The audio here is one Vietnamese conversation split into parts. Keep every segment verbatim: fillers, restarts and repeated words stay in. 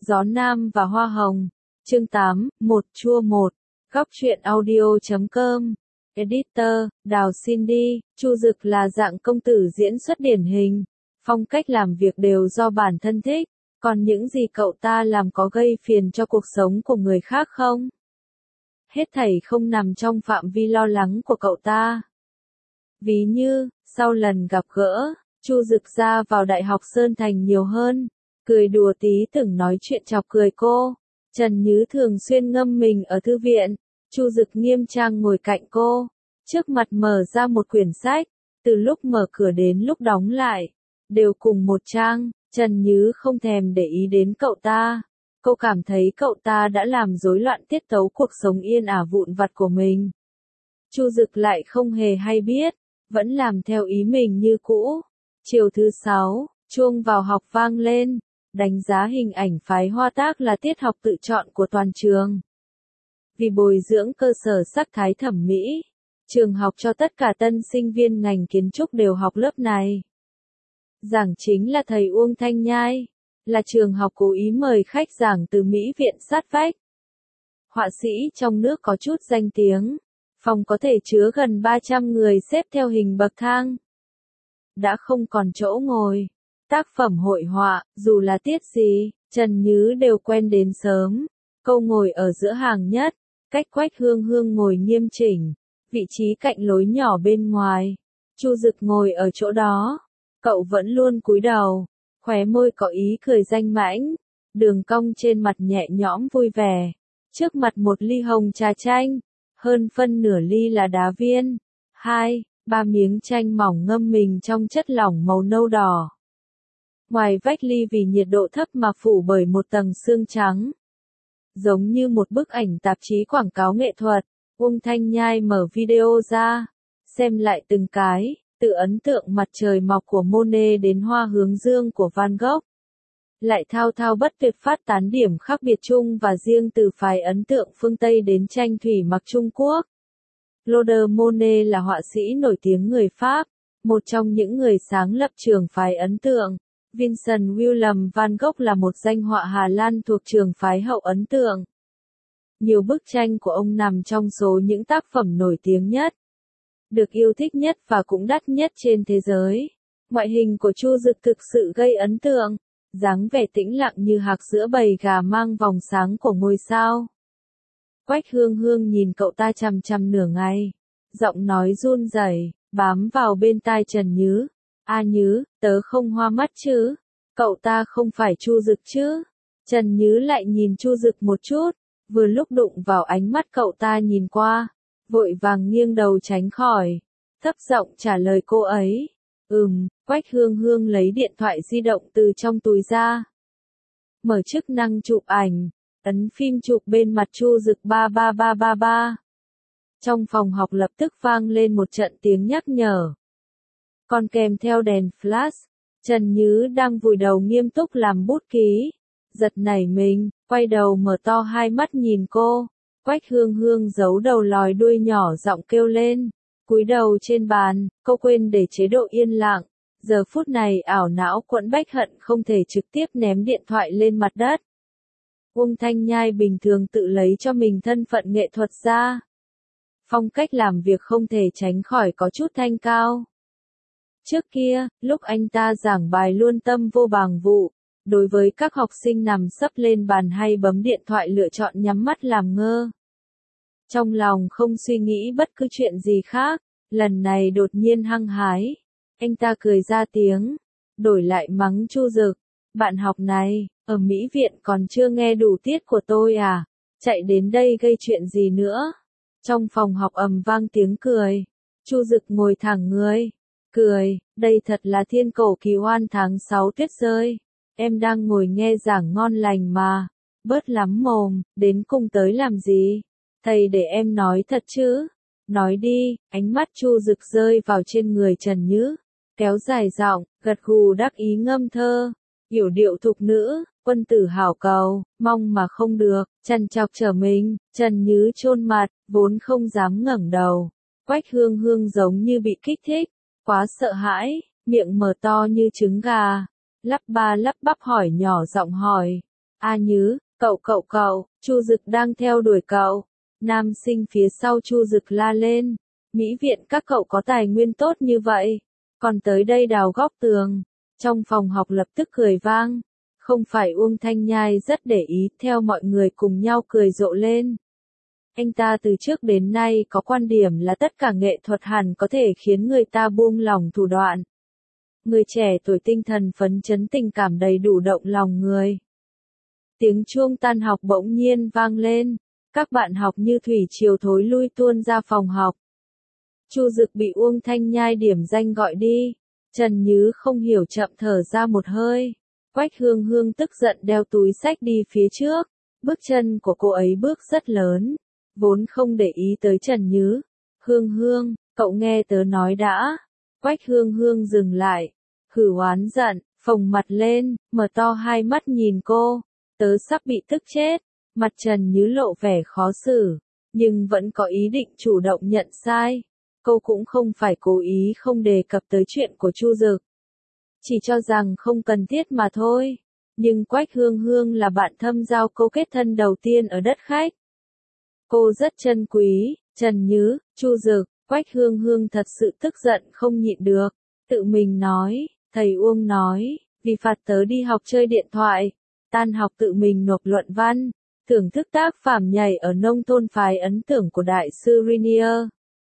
Gió Nam và Hoa Hồng. Chương tám, một chua một. Góc truyện audio chấm com. Editor, Đào Cindy. Chu Dực là dạng công tử diễn xuất điển hình. Phong cách làm việc đều do bản thân thích. Còn những gì cậu ta làm có gây phiền cho cuộc sống của người khác không? Hết thảy không nằm trong phạm vi lo lắng của cậu ta. Ví như, sau lần gặp gỡ, Chu Dực ra vào Đại học Sơn Thành nhiều hơn, cười đùa tí từng nói chuyện chọc cười cô. Trần Nhứ thường xuyên ngâm mình ở thư viện, Chu Dực nghiêm trang ngồi cạnh cô, trước mặt mở ra một quyển sách, từ lúc mở cửa đến lúc đóng lại, đều cùng một trang. Trần Nhứ không thèm để ý đến cậu ta. Cô cảm thấy cậu ta đã làm rối loạn tiết tấu cuộc sống yên ả vụn vặt của mình. Chu Dực lại không hề hay biết, vẫn làm theo ý mình như cũ. Chiều thứ sáu, chuông vào học vang lên, đánh giá hình ảnh phái hoa tác là tiết học tự chọn của toàn trường. Vì bồi dưỡng cơ sở sắc thái thẩm mỹ, trường học cho tất cả tân sinh viên ngành kiến trúc đều học lớp này. Giảng chính là thầy Uông Thanh Nhai, là trường học cố ý mời khách giảng từ Mỹ viện sát vách. Họa sĩ trong nước có chút danh tiếng, phòng có thể chứa gần ba trăm người xếp theo hình bậc thang. Đã không còn chỗ ngồi, tác phẩm hội họa, dù là tiết gì, Trần Nhứ đều quen đến sớm. Câu ngồi ở giữa hàng nhất, cách Quách Hương Hương ngồi nghiêm chỉnh, vị trí cạnh lối nhỏ bên ngoài. Chu Dực ngồi ở chỗ đó, cậu vẫn luôn cúi đầu, khóe môi có ý cười danh mãnh, đường cong trên mặt nhẹ nhõm vui vẻ. Trước mặt một ly hồng trà chanh, hơn phân nửa ly là đá viên, hai, ba miếng chanh mỏng ngâm mình trong chất lỏng màu nâu đỏ. Ngoài vách ly vì nhiệt độ thấp mà phủ bởi một tầng sương trắng. Giống như một bức ảnh tạp chí quảng cáo nghệ thuật, Uông Thanh Nhai mở video ra, xem lại từng cái, từ ấn tượng mặt trời mọc của Monet đến hoa hướng dương của Van Gogh. Lại thao thao bất tuyệt phát tán điểm khác biệt chung và riêng từ phái ấn tượng phương Tây đến tranh thủy mặc Trung Quốc. Claude Monet là họa sĩ nổi tiếng người Pháp, một trong những người sáng lập trường phái ấn tượng. Vincent Willem van Gogh là một danh họa Hà Lan thuộc trường phái hậu ấn tượng. Nhiều bức tranh của ông nằm trong số những tác phẩm nổi tiếng nhất, được yêu thích nhất và cũng đắt nhất trên thế giới. Ngoại hình của Chu Dực thực sự gây ấn tượng, dáng vẻ tĩnh lặng như hạc giữa bầy gà mang vòng sáng của ngôi sao. Quách Hương Hương nhìn cậu ta chằm chằm nửa ngày, giọng nói run rẩy, bám vào bên tai Trần Nhứ. A Nhứ, tớ không hoa mắt chứ? Cậu ta không phải Chu Dực chứ? Trần Nhứ lại nhìn Chu Dực một chút, vừa lúc đụng vào ánh mắt cậu ta nhìn qua, vội vàng nghiêng đầu tránh khỏi, thấp giọng trả lời cô ấy. Ừm, Quách Hương Hương lấy điện thoại di động từ trong túi ra. Mở chức năng chụp ảnh, ấn phim chụp bên mặt Chu Dực ba ba ba ba ba. Trong phòng học lập tức vang lên một trận tiếng nhắc nhở. Còn kèm theo đèn flash, Trần Nhứ đang vùi đầu nghiêm túc làm bút ký. Giật nảy mình, quay đầu mở to hai mắt nhìn cô. Quách Hương Hương giấu đầu lòi đuôi nhỏ giọng kêu lên. Cúi đầu trên bàn, cô quên để chế độ yên lặng. Giờ phút này ảo não quẫn bách hận không thể trực tiếp ném điện thoại lên mặt đất. Uông Thanh Nhai bình thường tự lấy cho mình thân phận nghệ thuật ra. Phong cách làm việc không thể tránh khỏi có chút thanh cao. Trước kia, lúc anh ta giảng bài luôn tâm vô bàng vụ, đối với các học sinh nằm sấp lên bàn hay bấm điện thoại lựa chọn nhắm mắt làm ngơ. Trong lòng không suy nghĩ bất cứ chuyện gì khác, lần này đột nhiên hăng hái. Anh ta cười ra tiếng, đổi lại mắng Chu Dực. Bạn học này, ở Mỹ viện còn chưa nghe đủ tiết của tôi à? Chạy đến đây gây chuyện gì nữa? Trong phòng học ầm vang tiếng cười. Chu Dực ngồi thẳng người. Cười, đây thật là thiên cổ kỳ hoan tháng sáu tuyết rơi. Em đang ngồi nghe giảng ngon lành mà. Bớt lắm mồm, đến cùng tới làm gì? Thầy để em nói thật chứ? Nói đi, ánh mắt Chu Dực rơi vào trên người Trần Nhứ. Kéo dài giọng, gật gù đắc ý ngâm thơ. Yểu điệu thục nữ, quân tử hảo cầu, mong mà không được, chằn chọc trở mình. Trần Nhứ chôn mặt, vốn không dám ngẩng đầu. Quách Hương Hương giống như bị kích thích. Quá sợ hãi, miệng mở to như trứng gà, lắp ba lắp bắp hỏi nhỏ giọng hỏi. A Nhứ, cậu cậu cậu, Chu Dực đang theo đuổi cậu. Nam sinh phía sau Chu Dực la lên. Mỹ viện các cậu có tài nguyên tốt như vậy. Còn tới đây đào góc tường. Trong phòng học lập tức cười vang. Không phải Uông Thanh Nhai rất để ý, theo mọi người cùng nhau cười rộ lên. Anh ta từ trước đến nay có quan điểm là tất cả nghệ thuật hẳn có thể khiến người ta buông lỏng thủ đoạn. Người trẻ tuổi tinh thần phấn chấn, tình cảm đầy đủ động lòng người. Tiếng chuông tan học bỗng nhiên vang lên. Các bạn học như thủy triều thối lui tuôn ra phòng học. Chu Dực bị Uông Thanh Nhai điểm danh gọi đi. Trần Nhứ không hiểu chậm thở ra một hơi. Quách Hương Hương tức giận đeo túi xách đi phía trước. Bước chân của cô ấy bước rất lớn. Vốn không để ý tới Trần Nhứ. Hương Hương, cậu nghe tớ nói đã. Quách Hương Hương dừng lại. Hử oán giận, phồng mặt lên, mở to hai mắt nhìn cô. Tớ sắp bị tức chết. Mặt Trần Nhứ lộ vẻ khó xử. Nhưng vẫn có ý định chủ động nhận sai. Cô cũng không phải cố ý không đề cập tới chuyện của Chu Dực. Chỉ cho rằng không cần thiết mà thôi. Nhưng Quách Hương Hương là bạn thâm giao cô kết thân đầu tiên ở đất khách. Cô rất trân quý, Trần Nhứ, Chu Dực. Quách Hương Hương thật sự tức giận không nhịn được. Tự mình nói, thầy Uông nói, vì phạt tớ đi học chơi điện thoại. Tan học tự mình nộp luận văn. Thưởng thức tác phẩm nhảy ở nông thôn phái ấn tượng của đại sư Rainier.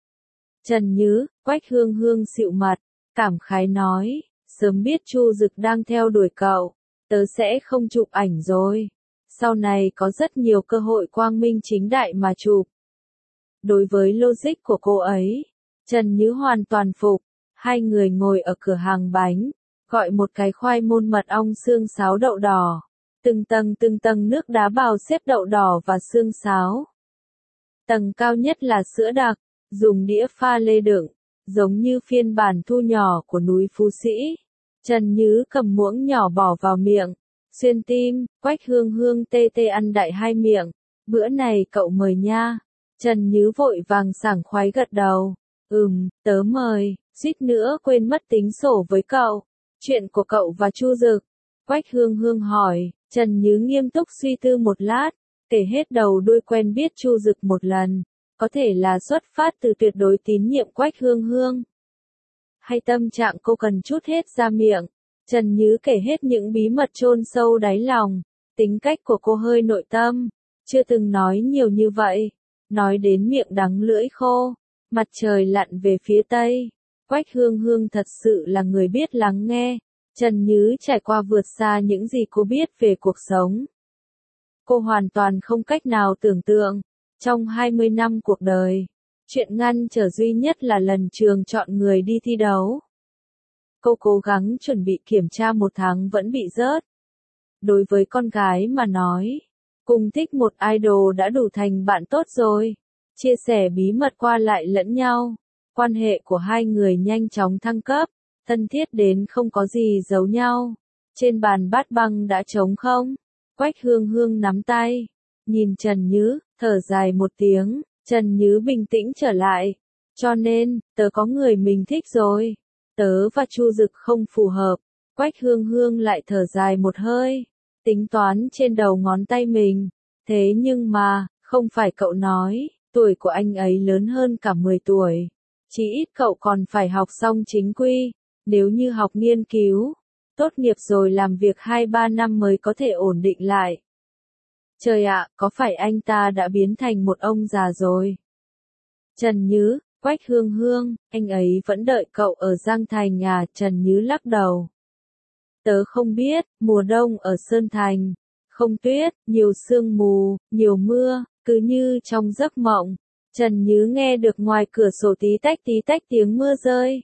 Trần Nhứ, Quách Hương Hương xịu mặt, cảm khái nói, sớm biết Chu Dực đang theo đuổi cậu, tớ sẽ không chụp ảnh rồi. Sau này có rất nhiều cơ hội quang minh chính đại mà chụp. Đối với logic của cô ấy, Trần Nhứ hoàn toàn phục. Hai người ngồi ở cửa hàng bánh, gọi một cái khoai môn mật ong xương sáo đậu đỏ. Từng tầng từng tầng nước đá bào xếp đậu đỏ và xương sáo. Tầng cao nhất là sữa đặc, dùng đĩa pha lê đựng, giống như phiên bản thu nhỏ của núi Phú Sĩ. Trần Nhứ cầm muỗng nhỏ bỏ vào miệng, xuyên tim. Quách Hương Hương tê tê ăn đại hai miệng. Bữa này cậu mời nha. Trần Nhứ vội vàng sảng khoái gật đầu. Ừm, tớ mời, suýt nữa quên mất tính sổ với cậu. Chuyện của cậu và Chu Dực. Quách Hương Hương hỏi. Trần Nhứ nghiêm túc suy tư một lát, kể hết đầu đuôi quen biết Chu Dực một lần, có thể là xuất phát từ tuyệt đối tín nhiệm Quách Hương Hương. Hay tâm trạng cô cần chút hết ra miệng. Trần Nhứ kể hết những bí mật chôn sâu đáy lòng, tính cách của cô hơi nội tâm, chưa từng nói nhiều như vậy, nói đến miệng đắng lưỡi khô, mặt trời lặn về phía tây. Quách Hương Hương thật sự là người biết lắng nghe. Trần Nhứ trải qua vượt xa những gì cô biết về cuộc sống. Cô hoàn toàn không cách nào tưởng tượng, trong hai mươi năm cuộc đời, chuyện ngăn trở duy nhất là lần trường chọn người đi thi đấu. Cô cố gắng chuẩn bị kiểm tra một tháng vẫn bị rớt. Đối với con gái mà nói, cùng thích một idol đã đủ thành bạn tốt rồi. Chia sẻ bí mật qua lại lẫn nhau, quan hệ của hai người nhanh chóng thăng cấp. Thân thiết đến không có gì giấu nhau. Trên bàn bát băng đã trống không. Quách Hương Hương nắm tay. Nhìn Trần Nhứ, thở dài một tiếng. Trần Nhứ bình tĩnh trở lại. Cho nên, tớ có người mình thích rồi. Tớ và Chu Dực không phù hợp. Quách Hương Hương lại thở dài một hơi. Tính toán trên đầu ngón tay mình. Thế nhưng mà, không phải cậu nói, tuổi của anh ấy lớn hơn cả mười tuổi. Chỉ ít cậu còn phải học xong chính quy. Nếu như học nghiên cứu, tốt nghiệp rồi làm việc hai ba năm mới có thể ổn định lại. Trời ạ, có phải anh ta đã biến thành một ông già rồi? Trần Nhứ, Quách Hương Hương, anh ấy vẫn đợi cậu ở Giang Thành à? Trần Nhứ lắc đầu. Tớ không biết, mùa đông ở Sơn Thành, không tuyết, nhiều sương mù, nhiều mưa, cứ như trong giấc mộng. Trần Nhứ nghe được ngoài cửa sổ tí tách tí tách tiếng mưa rơi.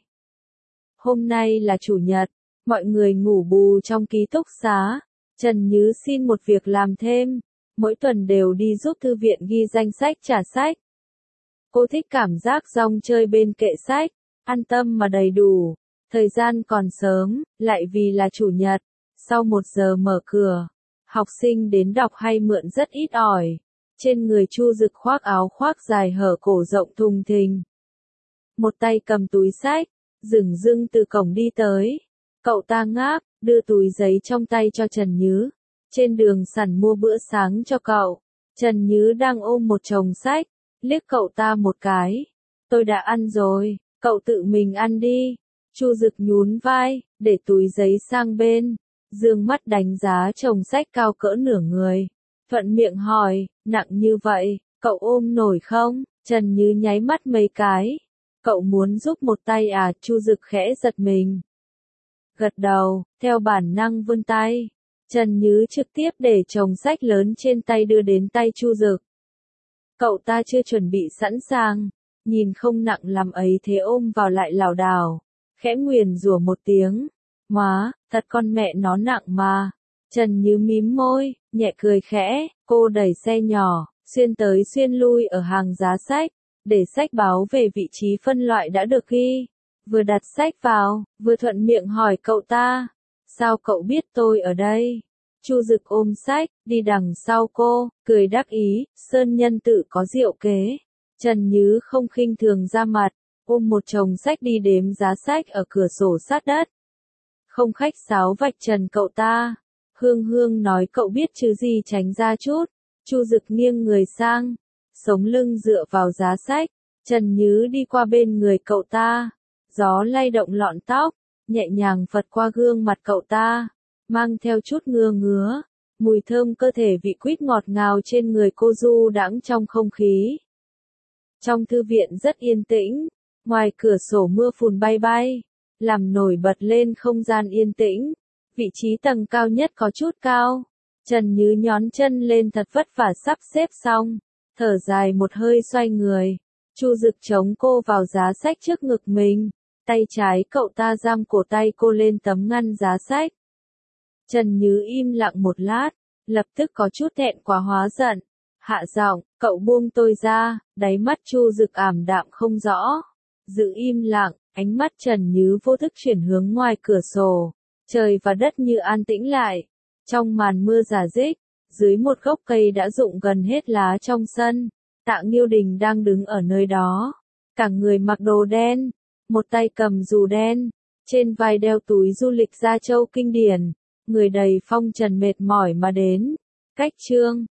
Hôm nay là chủ nhật, mọi người ngủ bù trong ký túc xá. Trần Nhứ xin một việc làm thêm, mỗi tuần đều đi giúp thư viện ghi danh sách trả sách. Cô thích cảm giác rong chơi bên kệ sách, an tâm mà đầy đủ. Thời gian còn sớm, lại vì là chủ nhật, sau một giờ mở cửa, học sinh đến đọc hay mượn rất ít ỏi. Trên người Chu Dực khoác áo khoác dài hở cổ rộng thùng thình. Một tay cầm túi sách, dửng dưng từ cổng đi tới. Cậu ta ngáp, đưa túi giấy trong tay cho Trần Nhứ. Trên đường sẵn mua bữa sáng cho cậu. Trần Nhứ đang ôm một chồng sách, liếc cậu ta một cái. Tôi đã ăn rồi, cậu tự mình ăn đi. Chu Dực nhún vai, để túi giấy sang bên, dương mắt đánh giá chồng sách cao cỡ nửa người. Thuận miệng hỏi, nặng như vậy, cậu ôm nổi không? Trần Nhứ nháy mắt mấy cái. Cậu muốn giúp một tay à? Chu Dực khẽ giật mình. Gật đầu, theo bản năng vươn tay. Trần Nhứ trực tiếp để chồng sách lớn trên tay đưa đến tay Chu Dực. Cậu ta chưa chuẩn bị sẵn sàng, nhìn không nặng lắm ấy thế ôm vào lại lảo đảo, khẽ nguyền rủa một tiếng. Má, thật con mẹ nó nặng mà. Trần Nhứ mím môi, nhẹ cười khẽ, cô đẩy xe nhỏ, xuyên tới xuyên lui ở hàng giá sách, để sách báo về vị trí phân loại đã được ghi. Vừa đặt sách vào, vừa thuận miệng hỏi cậu ta, sao cậu biết tôi ở đây? Chu Dực ôm sách, đi đằng sau cô, cười đắc ý, sơn nhân tự có diệu kế. Trần Nhứ không khinh thường ra mặt, ôm một chồng sách đi đếm giá sách ở cửa sổ sát đất. Không khách sáo vạch trần cậu ta. Hương Hương nói cậu biết chứ gì, tránh ra chút. Chu Dực nghiêng người sang, sống lưng dựa vào giá sách. Trần Nhứ đi qua bên người cậu ta. Gió lay động lọn tóc, nhẹ nhàng phật qua gương mặt cậu ta, mang theo chút ngưa ngứa. Mùi thơm cơ thể vị quýt ngọt ngào trên người cô du đãng trong không khí. Trong thư viện rất yên tĩnh, ngoài cửa sổ mưa phùn bay bay, làm nổi bật lên không gian yên tĩnh. Vị trí tầng cao nhất có chút cao. Trần Nhứ nhón chân lên thật vất vả sắp xếp xong, thở dài một hơi xoay người. Chu Dực chống cô vào giá sách trước ngực mình, tay trái cậu ta giam cổ tay cô lên tấm ngăn giá sách. Trần Nhứ im lặng một lát, lập tức có chút thẹn quá hóa giận, hạ giọng, cậu buông tôi ra. Đáy mắt Chu Dực ảm đạm không rõ, giữ im lặng. Ánh mắt Trần Nhứ vô thức chuyển hướng ngoài cửa sổ, trời và đất như an tĩnh lại. Trong màn mưa rả rích, dưới một gốc cây đã rụng gần hết lá trong sân, Tạ Nghiêu Đình đang đứng ở nơi đó, cả người mặc đồ đen, một tay cầm dù đen, trên vai đeo túi du lịch Gia Châu kinh điển, người đầy phong trần mệt mỏi mà đến. Cách chương